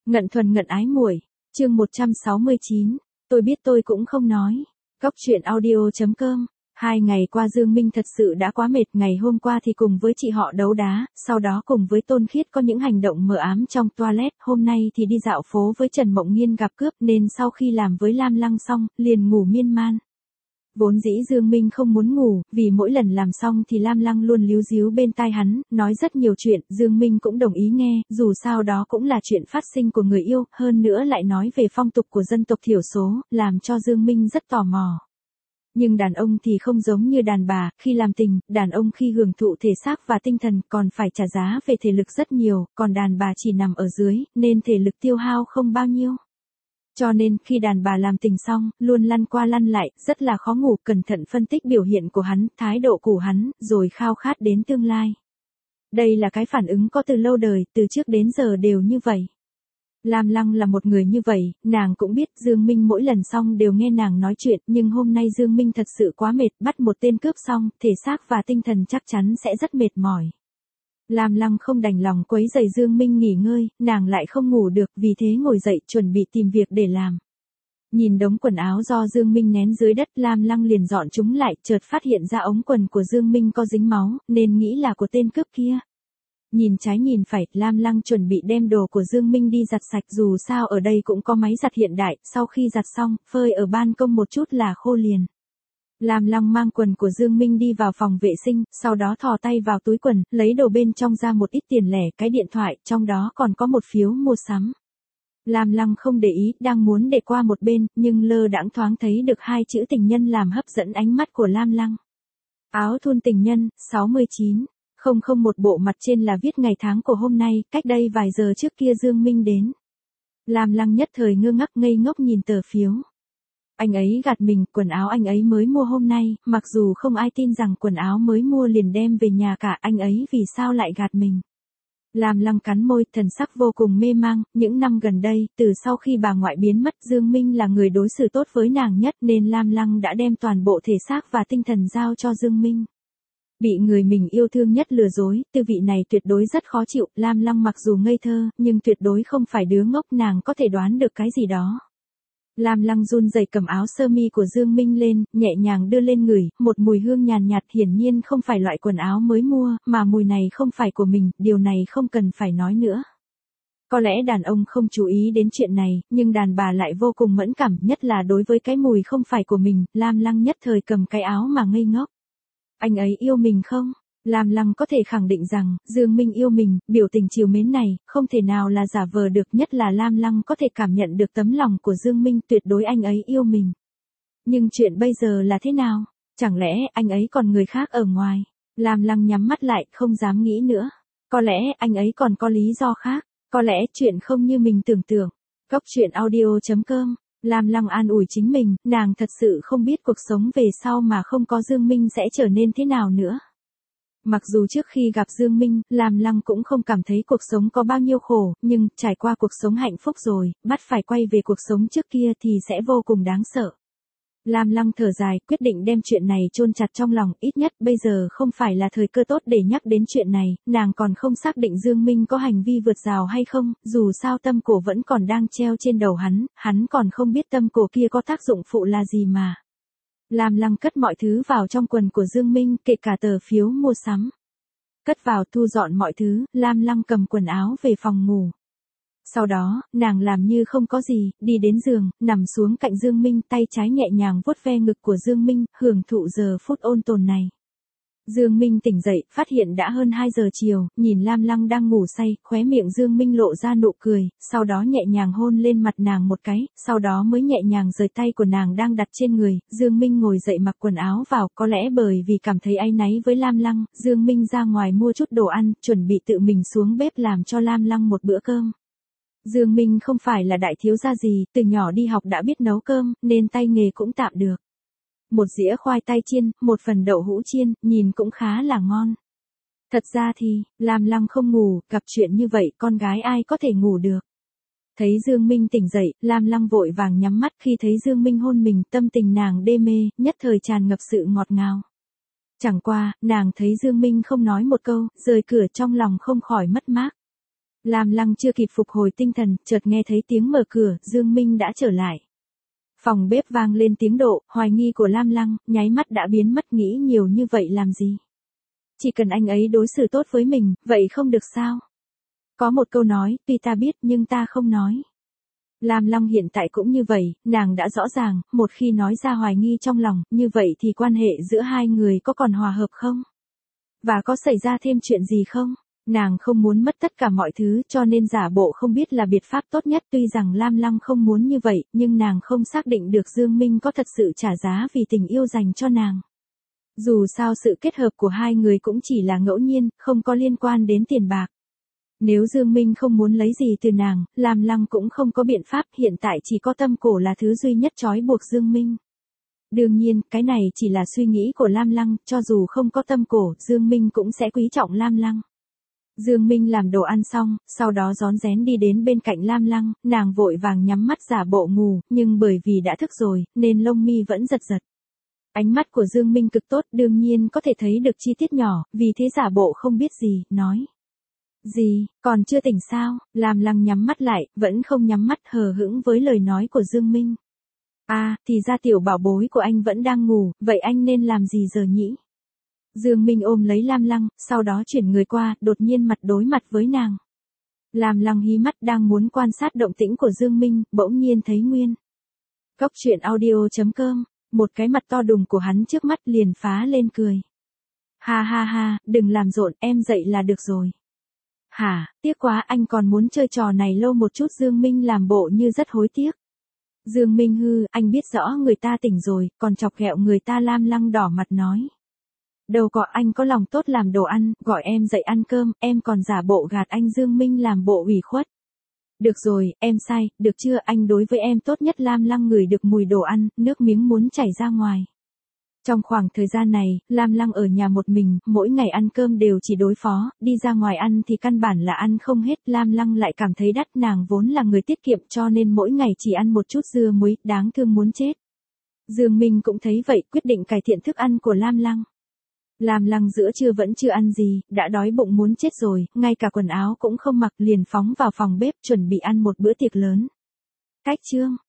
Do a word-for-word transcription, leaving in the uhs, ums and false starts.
Ngận thuần ngận ái muội, chương một trăm sáu mươi chín, tôi biết tôi cũng không nói. Góc truyện audio.com. Hai ngày qua Dương Minh thật sự đã quá mệt, ngày hôm qua thì cùng với chị họ đấu đá, sau đó cùng với Tôn Khiết có những hành động mờ ám trong toilet, hôm nay thì đi dạo phố với Trần Mộng Nghiên gặp cướp nên sau khi làm với Lam Lăng xong, liền ngủ miên man. Vốn dĩ Dương Minh không muốn ngủ, vì mỗi lần làm xong thì Lam Lăng luôn líu díu bên tai hắn, nói rất nhiều chuyện, Dương Minh cũng đồng ý nghe, dù sao đó cũng là chuyện phát sinh của người yêu, hơn nữa lại nói về phong tục của dân tộc thiểu số, làm cho Dương Minh rất tò mò. Nhưng đàn ông thì không giống như đàn bà, khi làm tình, đàn ông khi hưởng thụ thể xác và tinh thần còn phải trả giá về thể lực rất nhiều, còn đàn bà chỉ nằm ở dưới, nên thể lực tiêu hao không bao nhiêu. Cho nên, khi đàn bà làm tình xong, luôn lăn qua lăn lại, rất là khó ngủ, cẩn thận phân tích biểu hiện của hắn, thái độ của hắn, rồi khao khát đến tương lai. Đây là cái phản ứng có từ lâu đời, từ trước đến giờ đều như vậy. Lam Lăng là một người như vậy, nàng cũng biết Dương Minh mỗi lần xong đều nghe nàng nói chuyện, nhưng hôm nay Dương Minh thật sự quá mệt, bắt một tên cướp xong, thể xác và tinh thần chắc chắn sẽ rất mệt mỏi. Lam Lăng không đành lòng quấy rầy Dương Minh nghỉ ngơi, nàng lại không ngủ được, vì thế ngồi dậy chuẩn bị tìm việc để làm. Nhìn đống quần áo do Dương Minh ném dưới đất, Lam Lăng liền dọn chúng lại, chợt phát hiện ra ống quần của Dương Minh có dính máu, nên nghĩ là của tên cướp kia. Nhìn trái nhìn phải, Lam Lăng chuẩn bị đem đồ của Dương Minh đi giặt sạch, dù sao ở đây cũng có máy giặt hiện đại, sau khi giặt xong, phơi ở ban công một chút là khô liền. Lam Lăng mang quần của Dương Minh đi vào phòng vệ sinh, sau đó thò tay vào túi quần, lấy đồ bên trong ra một ít tiền lẻ, cái điện thoại, trong đó còn có một phiếu mua sắm. Lam Lăng không để ý, đang muốn để qua một bên, nhưng lơ đãng thoáng thấy được hai chữ tình nhân làm hấp dẫn ánh mắt của Lam Lăng. Áo thun tình nhân, sáu mươi chín, không không một bộ mặt trên là viết ngày tháng của hôm nay, cách đây vài giờ trước kia Dương Minh đến. Lam Lăng nhất thời ngơ ngác ngây ngốc nhìn tờ phiếu. Anh ấy gạt mình, quần áo anh ấy mới mua hôm nay, mặc dù không ai tin rằng quần áo mới mua liền đem về nhà cả, anh ấy vì sao lại gạt mình. Lam Lăng cắn môi, thần sắc vô cùng mê mang, những năm gần đây, từ sau khi bà ngoại biến mất, Dương Minh là người đối xử tốt với nàng nhất nên Lam Lăng đã đem toàn bộ thể xác và tinh thần giao cho Dương Minh. Bị người mình yêu thương nhất lừa dối, tư vị này tuyệt đối rất khó chịu, Lam Lăng mặc dù ngây thơ, nhưng tuyệt đối không phải đứa ngốc, nàng có thể đoán được cái gì đó. Lam Lăng run rẩy cầm áo sơ mi của Dương Minh lên, nhẹ nhàng đưa lên ngửi, một mùi hương nhàn nhạt, hiển nhiên không phải loại quần áo mới mua, mà mùi này không phải của mình, điều này không cần phải nói nữa. Có lẽ đàn ông không chú ý đến chuyện này, nhưng đàn bà lại vô cùng mẫn cảm, nhất là đối với cái mùi không phải của mình, Lam Lăng nhất thời cầm cái áo mà ngây ngốc. Anh ấy yêu mình không? Lam Lăng có thể khẳng định rằng, Dương Minh yêu mình, biểu tình trìu mến này, không thể nào là giả vờ được, nhất là Lam Lăng có thể cảm nhận được tấm lòng của Dương Minh, tuyệt đối anh ấy yêu mình. Nhưng chuyện bây giờ là thế nào? Chẳng lẽ anh ấy còn người khác ở ngoài? Lam Lăng nhắm mắt lại, không dám nghĩ nữa. Có lẽ anh ấy còn có lý do khác, có lẽ chuyện không như mình tưởng tượng. Góc truyện audio.com. Lam Lăng an ủi chính mình, nàng thật sự không biết cuộc sống về sau mà không có Dương Minh sẽ trở nên thế nào nữa. Mặc dù trước khi gặp Dương Minh, Lam Lăng cũng không cảm thấy cuộc sống có bao nhiêu khổ, nhưng trải qua cuộc sống hạnh phúc rồi, bắt phải quay về cuộc sống trước kia thì sẽ vô cùng đáng sợ. Lam Lăng thở dài, quyết định đem chuyện này chôn chặt trong lòng, ít nhất bây giờ không phải là thời cơ tốt để nhắc đến chuyện này, nàng còn không xác định Dương Minh có hành vi vượt rào hay không, dù sao tâm cổ vẫn còn đang treo trên đầu hắn, hắn còn không biết tâm cổ kia có tác dụng phụ là gì mà. Lam Lăng cất mọi thứ vào trong quần của Dương Minh, kể cả tờ phiếu mua sắm. Cất vào, thu dọn mọi thứ, Lam Lăng cầm quần áo về phòng ngủ. Sau đó, nàng làm như không có gì, đi đến giường, nằm xuống cạnh Dương Minh, tay trái nhẹ nhàng vuốt ve ngực của Dương Minh, hưởng thụ giờ phút ôn tồn này. Dương Minh tỉnh dậy, phát hiện đã hơn hai giờ chiều, nhìn Lam Lăng đang ngủ say, khóe miệng Dương Minh lộ ra nụ cười, sau đó nhẹ nhàng hôn lên mặt nàng một cái, sau đó mới nhẹ nhàng rời tay của nàng đang đặt trên người, Dương Minh ngồi dậy mặc quần áo vào, có lẽ bởi vì cảm thấy áy náy với Lam Lăng, Dương Minh ra ngoài mua chút đồ ăn, chuẩn bị tự mình xuống bếp làm cho Lam Lăng một bữa cơm. Dương Minh không phải là đại thiếu gia gì, từ nhỏ đi học đã biết nấu cơm, nên tay nghề cũng tạm được. Một dĩa khoai tây chiên, một phần đậu hũ chiên, nhìn cũng khá là ngon. Thật ra thì, Lam Lăng không ngủ, gặp chuyện như vậy con gái ai có thể ngủ được. Thấy Dương Minh tỉnh dậy, Lam Lăng vội vàng nhắm mắt, khi thấy Dương Minh hôn mình, tâm tình nàng đê mê, nhất thời tràn ngập sự ngọt ngào. Chẳng qua, nàng thấy Dương Minh không nói một câu, rời cửa trong lòng không khỏi mất mát. Lam Lăng chưa kịp phục hồi tinh thần, chợt nghe thấy tiếng mở cửa, Dương Minh đã trở lại. Phòng bếp vang lên tiếng độ, hoài nghi của Lam Lăng, nháy mắt đã biến mất, nghĩ nhiều như vậy làm gì. Chỉ cần anh ấy đối xử tốt với mình, vậy không được sao? Có một câu nói, tuy ta biết nhưng ta không nói. Lam Lăng hiện tại cũng như vậy, nàng đã rõ ràng, một khi nói ra hoài nghi trong lòng, như vậy thì quan hệ giữa hai người có còn hòa hợp không? Và có xảy ra thêm chuyện gì không? Nàng không muốn mất tất cả mọi thứ cho nên giả bộ không biết là biện pháp tốt nhất, tuy rằng Lam Lăng không muốn như vậy, nhưng nàng không xác định được Dương Minh có thật sự trả giá vì tình yêu dành cho nàng. Dù sao sự kết hợp của hai người cũng chỉ là ngẫu nhiên, không có liên quan đến tiền bạc. Nếu Dương Minh không muốn lấy gì từ nàng, Lam Lăng cũng không có biện pháp, hiện tại chỉ có tâm cổ là thứ duy nhất trói buộc Dương Minh. Đương nhiên, cái này chỉ là suy nghĩ của Lam Lăng, cho dù không có tâm cổ, Dương Minh cũng sẽ quý trọng Lam Lăng. Dương Minh làm đồ ăn xong, sau đó rón rén đi đến bên cạnh Lam Lăng, nàng vội vàng nhắm mắt giả bộ ngủ, nhưng bởi vì đã thức rồi, nên lông mi vẫn giật giật. Ánh mắt của Dương Minh cực tốt, đương nhiên có thể thấy được chi tiết nhỏ, vì thế giả bộ không biết gì, nói. Gì, còn chưa tỉnh sao? Lam Lăng nhắm mắt lại, vẫn không nhắm mắt, hờ hững với lời nói của Dương Minh. À, thì ra tiểu bảo bối của anh vẫn đang ngủ, vậy anh nên làm gì giờ nhỉ? Dương Minh ôm lấy Lam Lăng, sau đó chuyển người qua, đột nhiên mặt đối mặt với nàng. Lam Lăng hí mắt đang muốn quan sát động tĩnh của Dương Minh, bỗng nhiên thấy Nguyên. Góc truyện audio chấm com, một cái mặt to đùng của hắn trước mắt liền phá lên cười. Ha ha ha, đừng làm rộn, em dậy là được rồi. Hả, tiếc quá, anh còn muốn chơi trò này lâu một chút. Dương Minh làm bộ như rất hối tiếc. Dương Minh hư, anh biết rõ người ta tỉnh rồi, còn chọc ghẹo người ta. Lam Lăng đỏ mặt nói. Đâu có, anh có lòng tốt làm đồ ăn, gọi em dậy ăn cơm, em còn giả bộ gạt anh. Dương Minh làm bộ ủy khuất. Được rồi, em sai, được chưa, anh đối với em tốt nhất. Lam Lăng ngửi được mùi đồ ăn, nước miếng muốn chảy ra ngoài. Trong khoảng thời gian này, Lam Lăng ở nhà một mình, mỗi ngày ăn cơm đều chỉ đối phó, đi ra ngoài ăn thì căn bản là ăn không hết. Lam Lăng lại cảm thấy đắt, nàng vốn là người tiết kiệm cho nên mỗi ngày chỉ ăn một chút dưa muối, đáng thương muốn chết. Dương Minh cũng thấy vậy, quyết định cải thiện thức ăn của Lam Lăng. Lam Lăng giữa trưa vẫn chưa ăn gì, đã đói bụng muốn chết rồi, ngay cả quần áo cũng không mặc, liền phóng vào phòng bếp chuẩn bị ăn một bữa tiệc lớn. Cách chương